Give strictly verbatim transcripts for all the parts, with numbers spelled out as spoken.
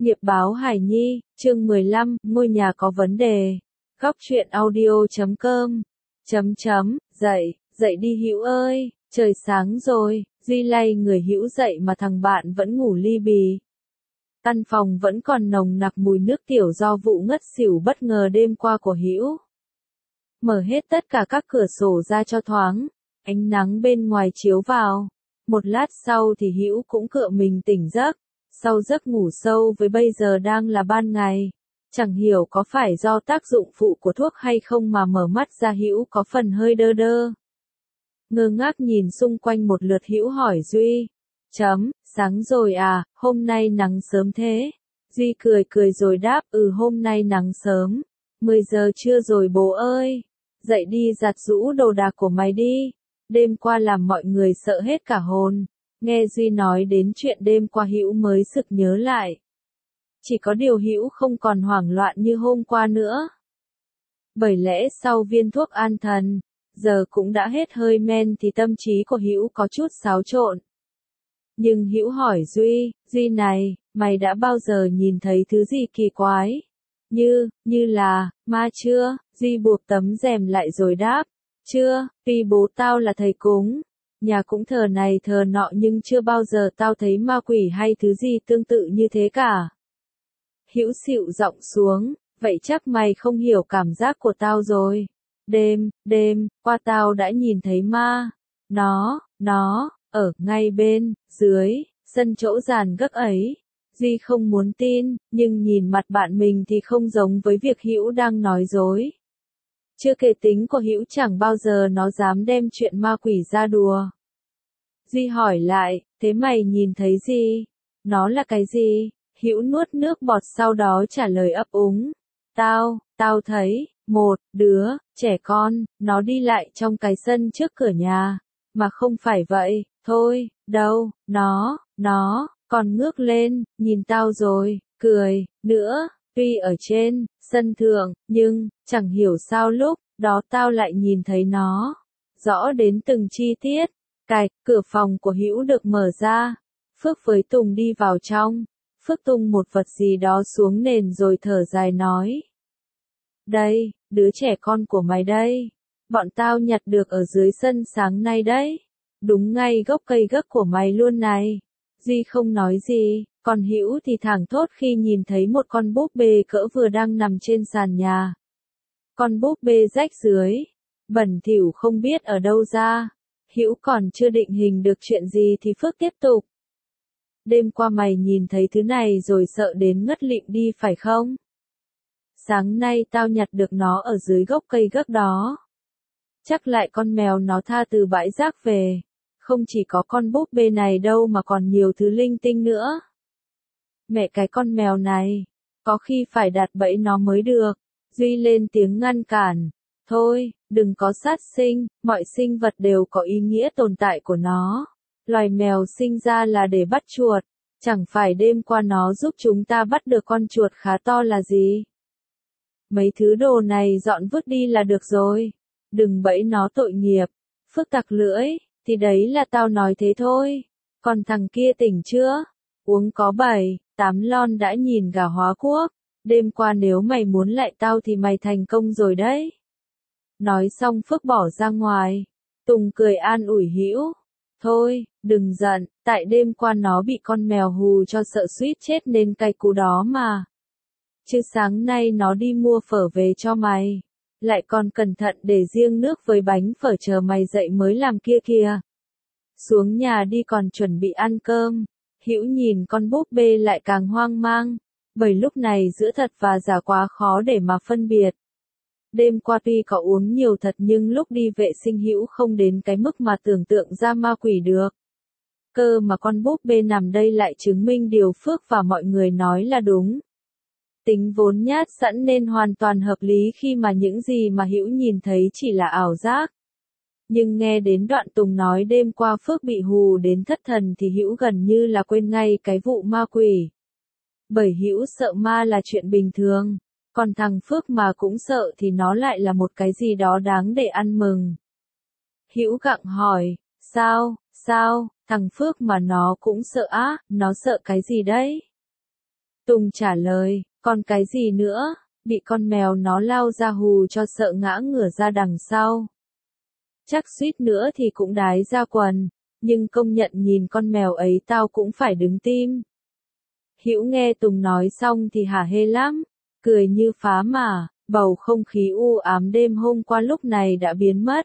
Nghiệp báo Hải Nhi, chương mười lăm, ngôi nhà có vấn đề. Góc truyện audio chấm com. Chấm chấm, dậy, dậy đi Hữu ơi, trời sáng rồi. Duy lay người Hữu dậy mà thằng bạn vẫn ngủ li bì. Căn phòng vẫn còn nồng nặc mùi nước tiểu do vụ ngất xỉu bất ngờ đêm qua của Hữu. Mở hết tất cả các cửa sổ ra cho thoáng, ánh nắng bên ngoài chiếu vào. Một lát sau thì Hữu cũng cựa mình tỉnh giấc. Sau giấc ngủ sâu với bây giờ đang là ban ngày, chẳng hiểu có phải do tác dụng phụ của thuốc hay không mà mở mắt ra Hữu có phần hơi đơ đơ. Ngơ ngác nhìn xung quanh một lượt Hữu hỏi Duy, chấm, sáng rồi à, hôm nay nắng sớm thế. Duy cười cười rồi đáp, ừ hôm nay nắng sớm, mười giờ trưa rồi bố ơi, dậy đi giặt giũ đồ đạc của mày đi, đêm qua làm mọi người sợ hết cả hồn. Nghe Duy nói đến chuyện đêm qua Hữu mới sực nhớ lại. Chỉ có điều Hữu không còn hoảng loạn như hôm qua nữa. Bởi lẽ sau viên thuốc an thần, giờ cũng đã hết hơi men thì tâm trí của Hữu có chút xáo trộn. Nhưng Hữu hỏi Duy, Duy này, mày đã bao giờ nhìn thấy thứ gì kỳ quái? Như, như là, ma chưa? Duy buộc tấm rèm lại rồi đáp, chưa, tuy bố tao là thầy cúng. Nhà cũng thờ này thờ nọ nhưng chưa bao giờ tao thấy ma quỷ hay thứ gì tương tự như thế cả. Hữu xịu giọng xuống, vậy chắc mày không hiểu cảm giác của tao rồi. Đêm, đêm, qua tao đã nhìn thấy ma. Nó, nó, ở ngay bên, dưới, sân chỗ giàn gấc ấy. Duy không muốn tin, nhưng nhìn mặt bạn mình thì không giống với việc Hữu đang nói dối. Chưa kể tính của Hữu chẳng bao giờ nó dám đem chuyện ma quỷ ra đùa. Duy hỏi lại, thế mày nhìn thấy gì? Nó là cái gì? Hữu nuốt nước bọt sau đó trả lời ấp úng. Tao, tao thấy, một đứa, trẻ con, nó đi lại trong cái sân trước cửa nhà. Mà không phải vậy, thôi, đâu, nó, nó, còn ngước lên, nhìn tao rồi, cười, nữa, tuy ở trên, sân thượng, nhưng, chẳng hiểu sao lúc đó tao lại nhìn thấy nó. Rõ đến từng chi tiết. Cạch, cửa phòng của Hữu được mở ra. Phước với Tùng đi vào trong. Phước tung một vật gì đó xuống nền rồi thở dài nói. Đây, đứa trẻ con của mày đây. Bọn tao nhặt được ở dưới sân sáng nay đấy. Đúng ngay gốc cây gấc của mày luôn này. Duy không nói gì, còn Hữu thì thảng thốt khi nhìn thấy một con búp bê cỡ vừa đang nằm trên sàn nhà. Con búp bê rách dưới, bẩn thỉu không biết ở đâu ra. Hữu còn chưa định hình được chuyện gì thì Phước tiếp tục. Đêm qua mày nhìn thấy thứ này rồi sợ đến ngất lịm đi phải không? Sáng nay tao nhặt được nó ở dưới gốc cây gấc đó. Chắc lại con mèo nó tha từ bãi rác về. Không chỉ có con búp bê này đâu mà còn nhiều thứ linh tinh nữa. Mẹ cái con mèo này, có khi phải đặt bẫy nó mới được. Duy lên tiếng ngăn cản. Thôi, đừng có sát sinh, mọi sinh vật đều có ý nghĩa tồn tại của nó. Loài mèo sinh ra là để bắt chuột, chẳng phải đêm qua nó giúp chúng ta bắt được con chuột khá to là gì. Mấy thứ đồ này dọn vứt đi là được rồi, đừng bẫy nó tội nghiệp. Phước tặc lưỡi, thì đấy là tao nói thế thôi, còn thằng kia tỉnh chưa? Uống có bảy, tám lon đã nhìn gà hóa quốc, đêm qua nếu mày muốn lại tao thì mày thành công rồi đấy. Nói xong Phước bỏ ra ngoài. Tùng cười an ủi Hữu. Thôi, đừng giận, tại đêm qua nó bị con mèo hù cho sợ suýt chết nên cay cú đó mà. Chứ sáng nay nó đi mua phở về cho mày. Lại còn cẩn thận để riêng nước với bánh phở chờ mày dậy mới làm kia kìa. Xuống nhà đi còn chuẩn bị ăn cơm. Hữu nhìn con búp bê lại càng hoang mang. Bởi lúc này giữa thật và giả quá khó để mà phân biệt. Đêm qua tuy có uống nhiều thật nhưng lúc đi vệ sinh Hữu không đến cái mức mà tưởng tượng ra ma quỷ được. Cơ mà con búp bê nằm đây lại chứng minh điều Phước và mọi người nói là đúng. Tính vốn nhát sẵn nên hoàn toàn hợp lý khi mà những gì mà Hữu nhìn thấy chỉ là ảo giác. Nhưng nghe đến đoạn Tùng nói đêm qua Phước bị hù đến thất thần thì Hữu gần như là quên ngay cái vụ ma quỷ. Bởi Hữu sợ ma là chuyện bình thường. Còn thằng Phước mà cũng sợ thì nó lại là một cái gì đó đáng để ăn mừng. Hữu gặng hỏi, sao, sao, thằng Phước mà nó cũng sợ á, nó sợ cái gì đấy? Tùng trả lời, còn cái gì nữa, bị con mèo nó lao ra hù cho sợ ngã ngửa ra đằng sau. Chắc suýt nữa thì cũng đái ra quần, nhưng công nhận nhìn con mèo ấy tao cũng phải đứng tim. Hữu nghe Tùng nói xong thì hả hê lắm, cười như phá mà, bầu không khí u ám đêm hôm qua lúc này đã biến mất.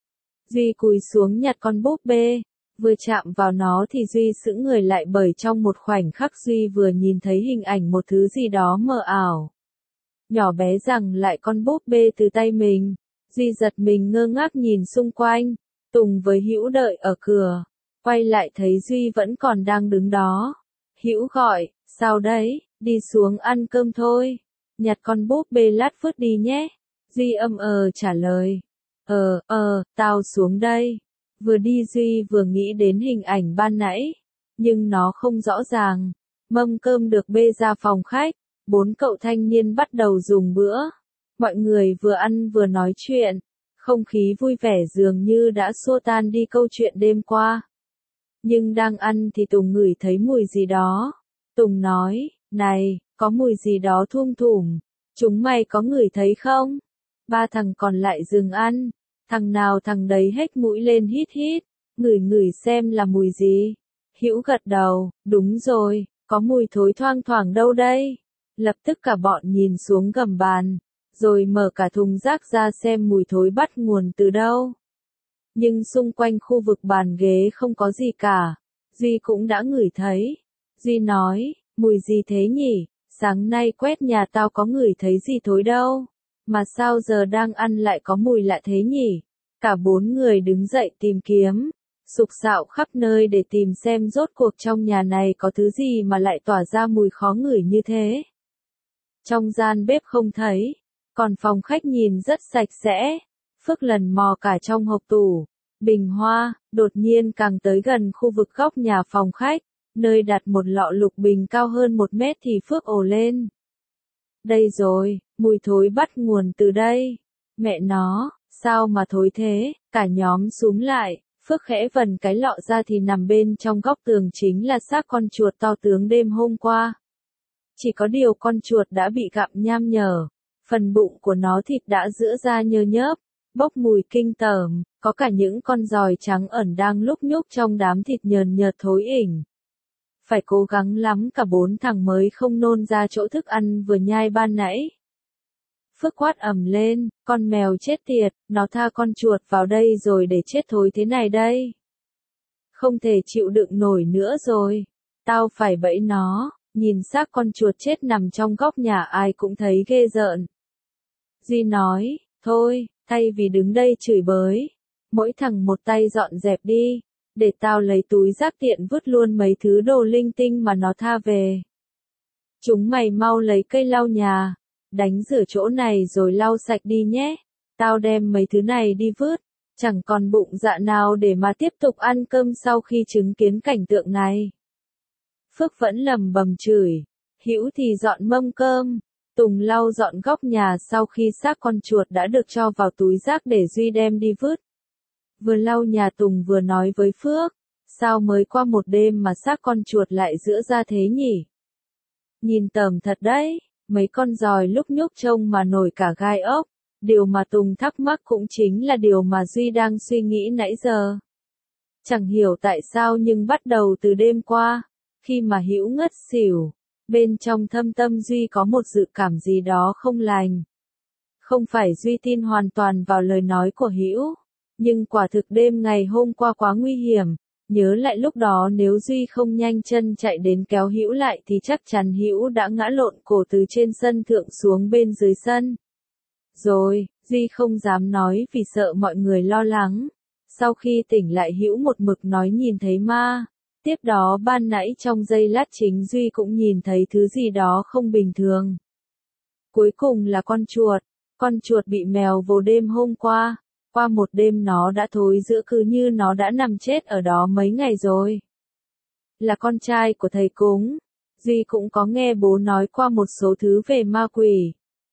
Duy cúi xuống nhặt con búp bê, vừa chạm vào nó thì Duy sững người lại bởi trong một khoảnh khắc Duy vừa nhìn thấy hình ảnh một thứ gì đó mờ ảo. Nhỏ bé giằng lại con búp bê từ tay mình, Duy giật mình ngơ ngác nhìn xung quanh, Tùng với Hữu đợi ở cửa, quay lại thấy Duy vẫn còn đang đứng đó. Hữu gọi, sao đấy, đi xuống ăn cơm thôi, nhặt con búp bê lát vứt đi nhé. Duy âm ờ trả lời, ờ, ờ, tao xuống đây. Vừa đi Duy vừa nghĩ đến hình ảnh ban nãy, nhưng nó không rõ ràng. Mâm cơm được bê ra phòng khách, bốn cậu thanh niên bắt đầu dùng bữa. Mọi người vừa ăn vừa nói chuyện, không khí vui vẻ dường như đã xua tan đi câu chuyện đêm qua. Nhưng đang ăn thì Tùng ngửi thấy mùi gì đó. Tùng nói, này, có mùi gì đó thum thủm, chúng mày có ngửi thấy không? Ba thằng còn lại dừng ăn, thằng nào thằng đấy hếch mũi lên hít hít, ngửi ngửi xem là mùi gì. Hữu gật đầu, đúng rồi, có mùi thối thoang thoảng đâu đây. Lập tức cả bọn nhìn xuống gầm bàn, rồi mở cả thùng rác ra xem mùi thối bắt nguồn từ đâu. Nhưng xung quanh khu vực bàn ghế không có gì cả, Duy cũng đã ngửi thấy. Duy nói, mùi gì thế nhỉ, sáng nay quét nhà tao có ngửi thấy gì thối đâu, mà sao giờ đang ăn lại có mùi lạ thế nhỉ. Cả bốn người đứng dậy tìm kiếm, sục sạo khắp nơi để tìm xem rốt cuộc trong nhà này có thứ gì mà lại tỏa ra mùi khó ngửi như thế. Trong gian bếp không thấy, còn phòng khách nhìn rất sạch sẽ. Phước lần mò cả trong hộp tủ, bình hoa, đột nhiên càng tới gần khu vực góc nhà phòng khách, nơi đặt một lọ lục bình cao hơn một mét thì Phước ồ lên. Đây rồi, mùi thối bắt nguồn từ đây. Mẹ nó, sao mà thối thế, cả nhóm xúm lại, Phước khẽ vần cái lọ ra thì nằm bên trong góc tường chính là xác con chuột to tướng đêm hôm qua. Chỉ có điều con chuột đã bị gặm nham nhở, phần bụng của nó thịt đã giữa ra nhơ nhớp, bốc mùi kinh tởm, có cả những con giòi trắng ẩn đang lúc nhúc trong đám thịt nhờn nhợt thối ỉnh. Phải cố gắng lắm cả bốn thằng mới không nôn ra chỗ thức ăn vừa nhai ban nãy. Phước quát ầm lên, con mèo chết tiệt, nó tha con chuột vào đây rồi để chết thối thế này đây. Không thể chịu đựng nổi nữa rồi, tao phải bẫy nó, nhìn xác con chuột chết nằm trong góc nhà ai cũng thấy ghê rợn. Duy nói, thôi, thay vì đứng đây chửi bới, mỗi thằng một tay dọn dẹp đi, để tao lấy túi rác tiện vứt luôn mấy thứ đồ linh tinh mà nó tha về. Chúng mày mau lấy cây lau nhà, đánh rửa chỗ này rồi lau sạch đi nhé, tao đem mấy thứ này đi vứt, chẳng còn bụng dạ nào để mà tiếp tục ăn cơm sau khi chứng kiến cảnh tượng này. Phước vẫn lầm bầm chửi, Hữu thì dọn mâm cơm, Tùng lau dọn góc nhà sau khi xác con chuột đã được cho vào túi rác để Duy đem đi vứt. Vừa lau nhà Tùng vừa nói với Phước, sao mới qua một đêm mà xác con chuột lại giữa ra thế nhỉ? Nhìn tởm thật đấy, mấy con giòi lúc nhúc trông mà nổi cả gai ốc, điều mà Tùng thắc mắc cũng chính là điều mà Duy đang suy nghĩ nãy giờ. Chẳng hiểu tại sao nhưng bắt đầu từ đêm qua, khi mà Hữu ngất xỉu, bên trong thâm tâm Duy có một dự cảm gì đó không lành. Không phải Duy tin hoàn toàn vào lời nói của Hữu, nhưng quả thực đêm ngày hôm qua quá nguy hiểm, nhớ lại lúc đó nếu Duy không nhanh chân chạy đến kéo Hữu lại thì chắc chắn Hữu đã ngã lộn cổ từ trên sân thượng xuống bên dưới sân. Rồi, Duy không dám nói vì sợ mọi người lo lắng. Sau khi tỉnh lại Hữu một mực nói nhìn thấy ma. Tiếp đó ban nãy trong giây lát chính Duy cũng nhìn thấy thứ gì đó không bình thường. Cuối cùng là con chuột. Con chuột bị mèo vồ đêm hôm qua. Qua một đêm nó đã thối rữa cứ như nó đã nằm chết ở đó mấy ngày rồi. Là con trai của thầy cúng. Duy cũng có nghe bố nói qua một số thứ về ma quỷ.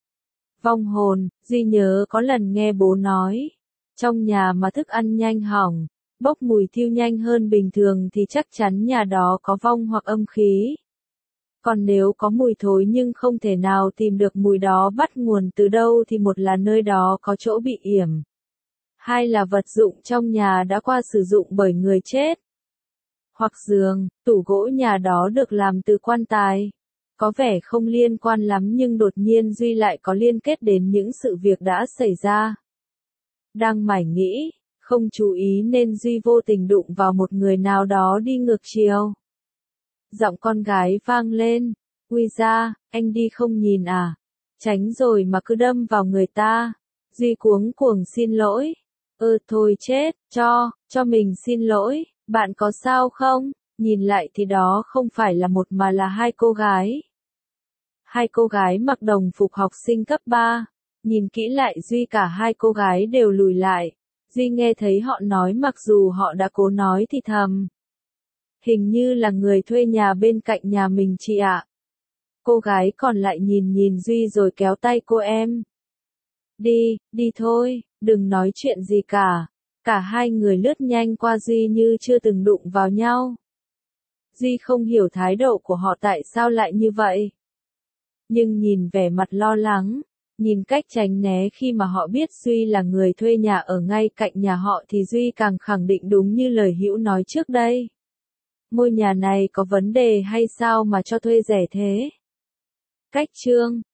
Vong hồn, Duy nhớ có lần nghe bố nói. Trong nhà mà thức ăn nhanh hỏng, bốc mùi thiêu nhanh hơn bình thường thì chắc chắn nhà đó có vong hoặc âm khí. Còn nếu có mùi thối nhưng không thể nào tìm được mùi đó bắt nguồn từ đâu thì một là nơi đó có chỗ bị yểm. Hai là vật dụng trong nhà đã qua sử dụng bởi người chết. Hoặc giường, tủ gỗ nhà đó được làm từ quan tài. Có vẻ không liên quan lắm nhưng đột nhiên Duy lại có liên kết đến những sự việc đã xảy ra. Đang mải nghĩ, không chú ý nên Duy vô tình đụng vào một người nào đó đi ngược chiều. Giọng con gái vang lên, "Ui da, anh đi không nhìn à? Tránh rồi mà cứ đâm vào người ta." Duy cuống cuồng xin lỗi. "Ơ thôi chết, cho, cho mình xin lỗi, bạn có sao không?" Nhìn lại thì đó không phải là một mà là hai cô gái. Hai cô gái mặc đồng phục học sinh cấp ba. Nhìn kỹ lại Duy cả hai cô gái đều lùi lại. Duy nghe thấy họ nói mặc dù họ đã cố nói thì thầm. "Hình như là người thuê nhà bên cạnh nhà mình chị ạ." Cô gái còn lại nhìn nhìn Duy rồi kéo tay cô em. "Đi, đi thôi, đừng nói chuyện gì cả." Cả hai người lướt nhanh qua Duy như chưa từng đụng vào nhau. Duy không hiểu thái độ của họ tại sao lại như vậy. Nhưng nhìn vẻ mặt lo lắng, nhìn cách tránh né khi mà họ biết Duy là người thuê nhà ở ngay cạnh nhà họ thì Duy càng khẳng định đúng như lời Hữu nói trước đây. Ngôi nhà này có vấn đề hay sao mà cho thuê rẻ thế? Cách chương